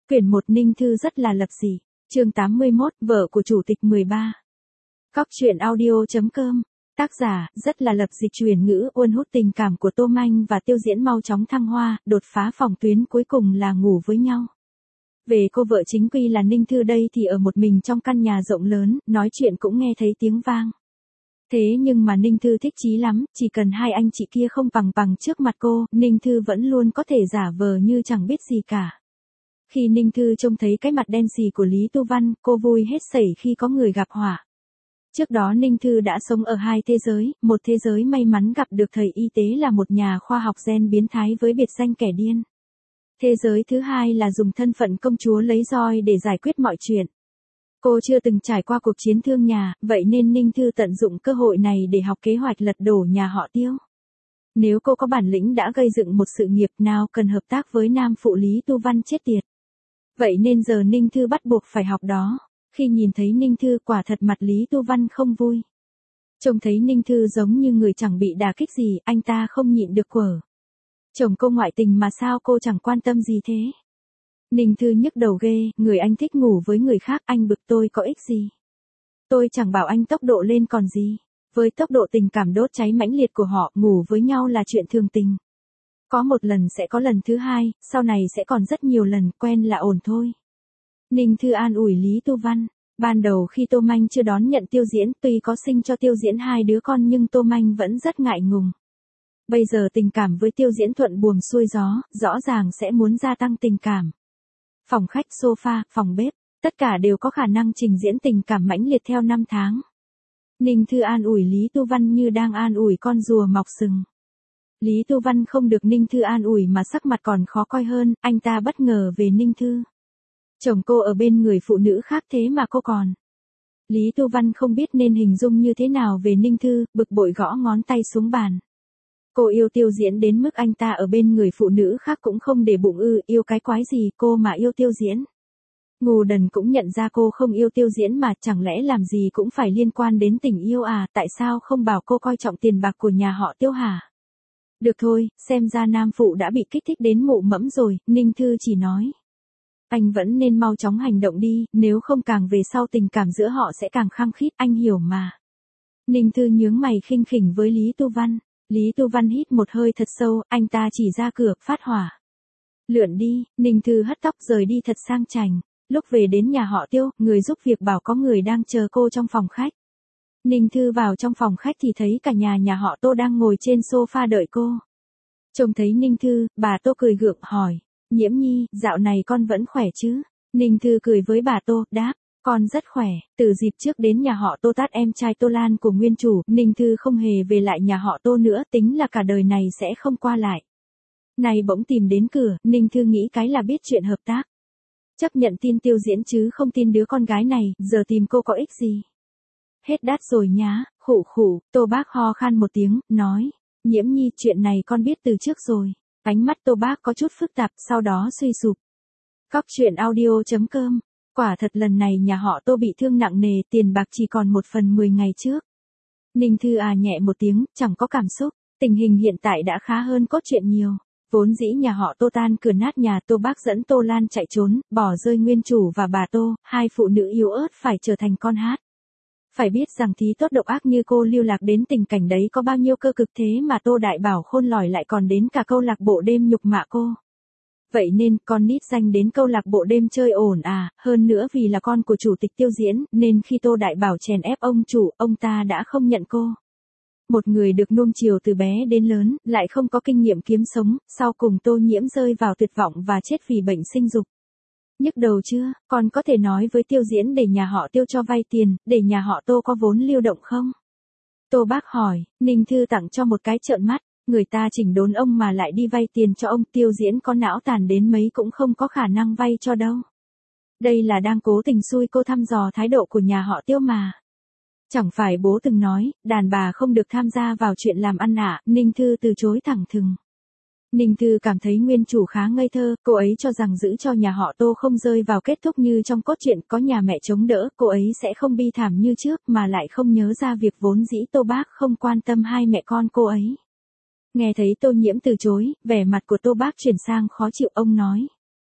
Quyển 1 Ninh Thư rất là lập dị. Chương 81, vợ của chủ tịch 13. Cóc truyện audio.com. Tác giả, rất là lập dị truyền ngữ uốn hút tình cảm của Tô Manh và Tiêu Diễn mau chóng thăng hoa, đột phá phòng tuyến cuối cùng là ngủ với nhau. Về cô vợ chính quy là Ninh Thư đây thì ở một mình trong căn nhà rộng lớn, nói chuyện cũng nghe thấy tiếng vang. Thế nhưng mà Ninh Thư thích chí lắm, chỉ cần hai anh chị kia không bằng trước mặt cô, Ninh Thư vẫn luôn có thể giả vờ như chẳng biết gì cả. Khi Ninh Thư trông thấy cái mặt đen xì của Lý Tu Văn, cô vui hết sảy khi có người gặp họa. Trước đó Ninh Thư đã sống ở hai thế giới, một thế giới may mắn gặp được thầy y tế là một nhà khoa học gen biến thái với biệt danh kẻ điên. Thế giới thứ hai là dùng thân phận công chúa lấy roi để giải quyết mọi chuyện. Cô chưa từng trải qua cuộc chiến thương nhà, vậy nên Ninh Thư tận dụng cơ hội này để học kế hoạch lật đổ nhà họ Tiêu. Nếu cô có bản lĩnh đã gây dựng một sự nghiệp nào cần hợp tác với nam phụ Lý Tu Văn chết tiệt. Vậy nên giờ Ninh Thư bắt buộc phải học đó. Khi nhìn thấy Ninh Thư quả thật mặt Lý Tu Văn không vui. Trông thấy Ninh Thư giống như người chẳng bị đả kích gì, anh ta không nhịn được quở. Chồng cô ngoại tình mà sao cô chẳng quan tâm gì thế? Ninh Thư nhức đầu ghê, người anh thích ngủ với người khác, anh bực tôi có ích gì? Tôi chẳng bảo anh tốc độ lên còn gì. Với tốc độ tình cảm đốt cháy mãnh liệt của họ, ngủ với nhau là chuyện thường tình. Có một lần sẽ có lần thứ hai, sau này sẽ còn rất nhiều lần, quen là ổn thôi. Ninh Thư an ủi Lý Tu Văn. Ban đầu khi Tô Manh chưa đón nhận Tiêu Diễn, tuy có sinh cho Tiêu Diễn 2 đứa con nhưng Tô Manh vẫn rất ngại ngùng. Bây giờ tình cảm với Tiêu Diễn thuận buồm xuôi gió, rõ ràng sẽ muốn gia tăng tình cảm. Phòng khách, sofa, phòng bếp, tất cả đều có khả năng trình diễn tình cảm mãnh liệt theo năm tháng. Ninh Thư an ủi Lý Tu Văn như đang an ủi con rùa mọc sừng. Lý Tu Văn không được Ninh Thư an ủi mà sắc mặt còn khó coi hơn, anh ta bất ngờ về Ninh Thư. Chồng cô ở bên người phụ nữ khác thế mà cô còn. Lý Tu Văn không biết nên hình dung như thế nào về Ninh Thư, bực bội gõ ngón tay xuống bàn. Cô yêu Tiêu Diễn đến mức anh ta ở bên người phụ nữ khác cũng không để bụng yêu cái quái gì cô mà yêu Tiêu Diễn. Ngu đần cũng nhận ra cô không yêu Tiêu Diễn mà, chẳng lẽ làm gì cũng phải liên quan đến tình yêu à, tại sao không bảo cô coi trọng tiền bạc của nhà họ Tiêu hả? Được thôi, xem ra nam phụ đã bị kích thích đến mụ mẫm rồi, Ninh Thư chỉ nói. Anh vẫn nên mau chóng hành động đi, nếu không càng về sau tình cảm giữa họ sẽ càng khăng khít, anh hiểu mà. Ninh Thư nhướng mày khinh khỉnh với Lý Tu Văn. Lý Tu Văn hít một hơi thật sâu, anh ta chỉ ra cửa, phát hỏa. Lượn đi, Ninh Thư hất tóc rời đi thật sang chảnh. Lúc về đến nhà họ Tiêu, người giúp việc bảo có người đang chờ cô trong phòng khách. Ninh Thư vào trong phòng khách thì thấy cả nhà họ Tô đang ngồi trên sofa đợi cô. Trông thấy Ninh Thư, bà Tô cười gượng hỏi. Nhiễm Nhi, dạo này con vẫn khỏe chứ? Ninh Thư cười với bà Tô, đáp. Con rất khỏe, từ dịp trước đến nhà họ Tô tát em trai Tô Lan của nguyên chủ, Ninh Thư không hề về lại nhà họ Tô nữa, tính là cả đời này sẽ không qua lại. Này bỗng tìm đến cửa, Ninh Thư nghĩ cái là biết chuyện hợp tác. Chấp nhận tin Tiêu Diễn chứ không tin đứa con gái này, giờ tìm cô có ích gì? Hết đát rồi nhá, khụ, Tô Bác ho khan một tiếng, nói. Nhiễm Nhi, chuyện này con biết từ trước rồi. Ánh mắt Tô Bác có chút phức tạp, sau đó suy sụp. Cóc truyện audio.com. Quả thật lần này nhà họ Tô bị thương nặng nề, tiền bạc chỉ còn 1/10 ngày trước. Ninh Thư nhẹ một tiếng, chẳng có cảm xúc, tình hình hiện tại đã khá hơn cốt truyện nhiều. Vốn dĩ nhà họ Tô tan cửa nát nhà, Tô Bác dẫn Tô Lan chạy trốn, bỏ rơi nguyên chủ và bà Tô, hai phụ nữ yếu ớt phải trở thành con hát. Phải biết rằng thí tốt độc ác như cô lưu lạc đến tình cảnh đấy có bao nhiêu cơ cực, thế mà Tô Đại Bảo khôn lỏi lại còn đến cả câu lạc bộ đêm nhục mạ cô. Vậy nên, con nít danh đến câu lạc bộ đêm chơi ổn hơn nữa vì là con của chủ tịch Tiêu Diễn, nên khi Tô Đại Bảo chèn ép ông chủ, ông ta đã không nhận cô. Một người được nuông chiều từ bé đến lớn, lại không có kinh nghiệm kiếm sống, sau cùng Tô Nhiễm rơi vào tuyệt vọng và chết vì bệnh sinh dục. Nhức đầu chưa, con có thể nói với Tiêu Diễn để nhà họ Tiêu cho vay tiền, để nhà họ Tô có vốn lưu động không? Tô Bác hỏi, Ninh Thư tặng cho một cái trợn mắt, người ta chỉnh đốn ông mà lại đi vay tiền cho ông, Tiêu Diễn có não tàn đến mấy cũng không có khả năng vay cho đâu. Đây là đang cố tình xui cô, thăm dò thái độ của nhà họ Tiêu mà. Chẳng phải bố từng nói, đàn bà không được tham gia vào chuyện làm ăn Ninh Thư từ chối thẳng thừng. Ninh Thư cảm thấy nguyên chủ khá ngây thơ, cô ấy cho rằng giữ cho nhà họ Tô không rơi vào kết thúc như trong cốt truyện có nhà mẹ chống đỡ, cô ấy sẽ không bi thảm như trước, mà lại không nhớ ra việc vốn dĩ Tô Bác không quan tâm hai mẹ con cô ấy. Nghe thấy Tô Nhiễm từ chối, vẻ mặt của Tô Bác chuyển sang khó chịu, ông nói.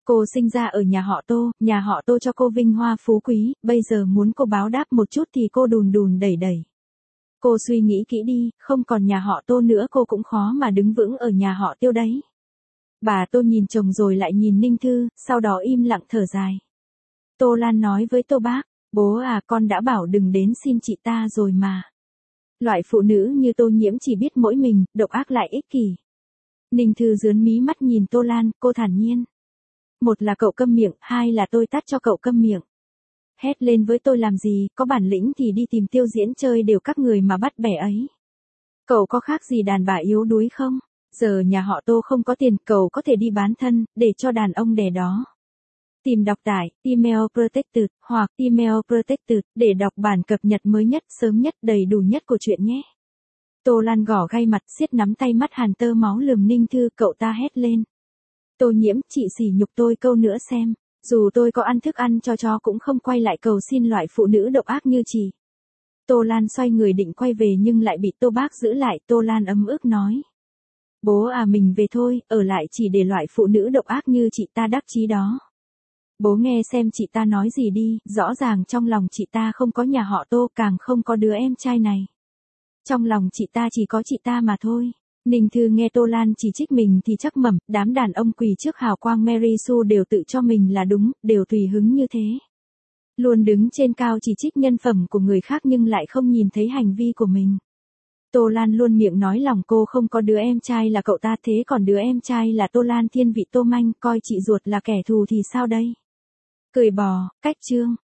Cô sinh ra ở nhà họ Tô cho cô vinh hoa phú quý, bây giờ muốn cô báo đáp một chút thì cô đùn đùn đẩy đẩy. Cô suy nghĩ kỹ đi, không còn nhà họ Tô nữa cô cũng khó mà đứng vững ở nhà họ Tiêu đấy. Bà Tô nhìn chồng rồi lại nhìn Ninh Thư, sau đó im lặng thở dài. Tô Lan nói với Tô Bác, bố à, con đã bảo đừng đến xin chị ta rồi mà. Loại phụ nữ như Tô Nhiễm chỉ biết mỗi mình, độc ác lại ích kỷ. Ninh Thư rướn mí mắt nhìn Tô Lan, cô thản nhiên. Một là cậu câm miệng, hai là tôi tát cho cậu câm miệng. Hét lên với tôi làm gì, có bản lĩnh thì đi tìm Tiêu Diễn chơi đều các người mà bắt bẻ ấy. Cậu có khác gì đàn bà yếu đuối không? Giờ nhà họ Tô không có tiền, cậu có thể đi bán thân, để cho đàn ông đè đó. Tìm đọc tại Email Protected hoặc Email Protected để đọc bản cập nhật mới nhất, sớm nhất, đầy đủ nhất của chuyện nhé. Tô Lan gõ gai mặt, siết nắm tay, mắt hàn tơ máu lườm Ninh Thư, cậu ta hét lên. Tô Nhiễm, chị sỉ nhục tôi câu nữa xem, dù tôi có ăn thức ăn cho cũng không quay lại cầu xin loại phụ nữ độc ác như chị. Tô Lan xoay người định quay về nhưng lại bị Tô Bác giữ lại. Tô Lan ấm ức nói. Bố à, mình về thôi, ở lại chỉ để loại phụ nữ độc ác như chị ta đắc chí đó. Bố nghe xem chị ta nói gì đi, rõ ràng trong lòng chị ta không có nhà họ Tô, càng không có đứa em trai này. Trong lòng chị ta chỉ có chị ta mà thôi. Ninh Thư nghe Tô Lan chỉ trích mình thì chắc mẩm, đám đàn ông quỳ trước hào quang Mary Sue đều tự cho mình là đúng, đều tùy hứng như thế. Luôn đứng trên cao chỉ trích nhân phẩm của người khác nhưng lại không nhìn thấy hành vi của mình. Tô Lan luôn miệng nói lòng cô không có đứa em trai là cậu ta, thế còn đứa em trai là Tô Lan thiên vị Tô Manh, coi chị ruột là kẻ thù thì sao đây? Cười bò, cách chương.